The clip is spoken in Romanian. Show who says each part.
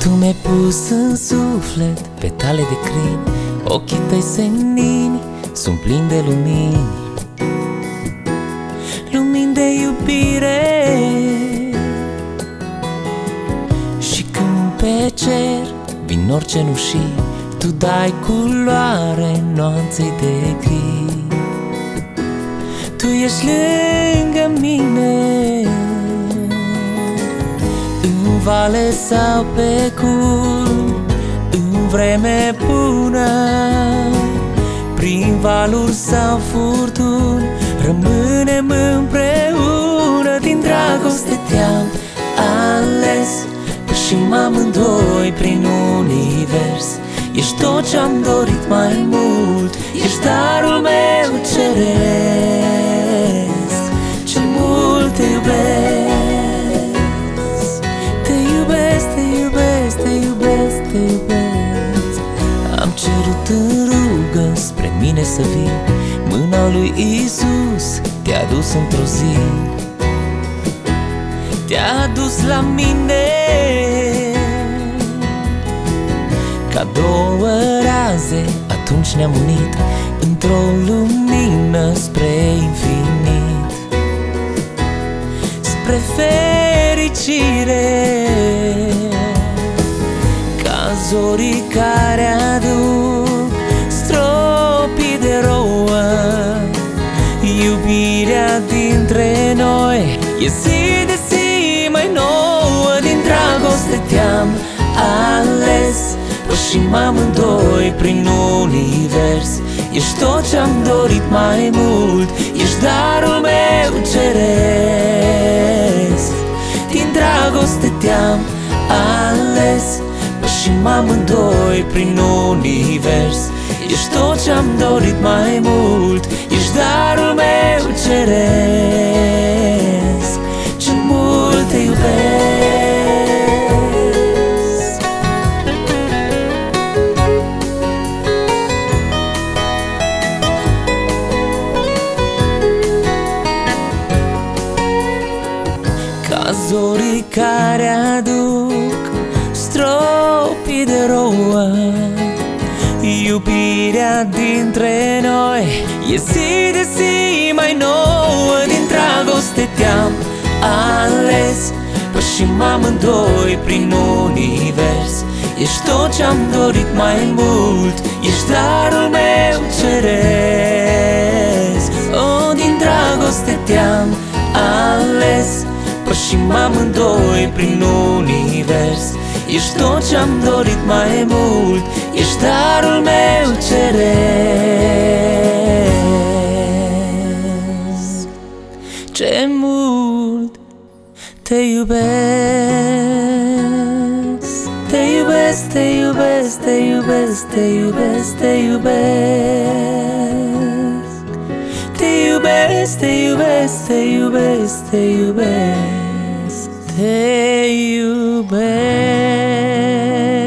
Speaker 1: Tu mi-ai pus în suflet petale de crin, ochii tăi senini sunt plini de lumini, lumini de iubire. Și când pe cer vin nori cenușii, tu dai culoare nuanței de gri. Tu ești lângă mine, în vale sau pe culm, în vreme bună, prin valuri sau furtuni, rămânem împreună. Din dragoste te-am ales, pășim amândoi prin univers. Ești tot ce-am dorit mai mult, ești darul meu ceresc. Ce mult te iubesc, te iubesc, te iubesc, te iubesc, te iubesc. Am cerut în rugă spre mine să vii, mâna lui Iisus te-a dus într-o zi, te-a dus la mine. Ca două raze atunci ne-am unit într-o lumină spre infinit, spre fericire. Ca zorii care aduc stropii de rouă, iubirea dintre noi e zi de zi mai nouă. Din dragoste te-am ales, pășim amândoi prin univers. Ești tot ce-am dorit mai mult, ești darul meu ceresc. Din dragoste te-am ales, pășim amândoi prin univers. Ești tot ce-am dorit mai mult, ești darul meu ceresc. Ce mult te iubesc. Ca zorii care aduc stropii de rouă, iubirea dintre noi e zi de zi mai nouă. Din dragoste te-am ales, pășim amândoi prin univers. Ești tot ce-am dorit mai mult, ești darul meu ceresc. Oh, din dragoste te-am ales, pășim amândoi prin univers. Ești tot ce-am dorit mai mult, ești darul meu ceresc. Ce mult te iubesc, te iubesc, te iubesc, te iubesc, te iubesc, te iubesc. Te iubesc, te iubesc, te iubesc, te iubesc, te iubesc.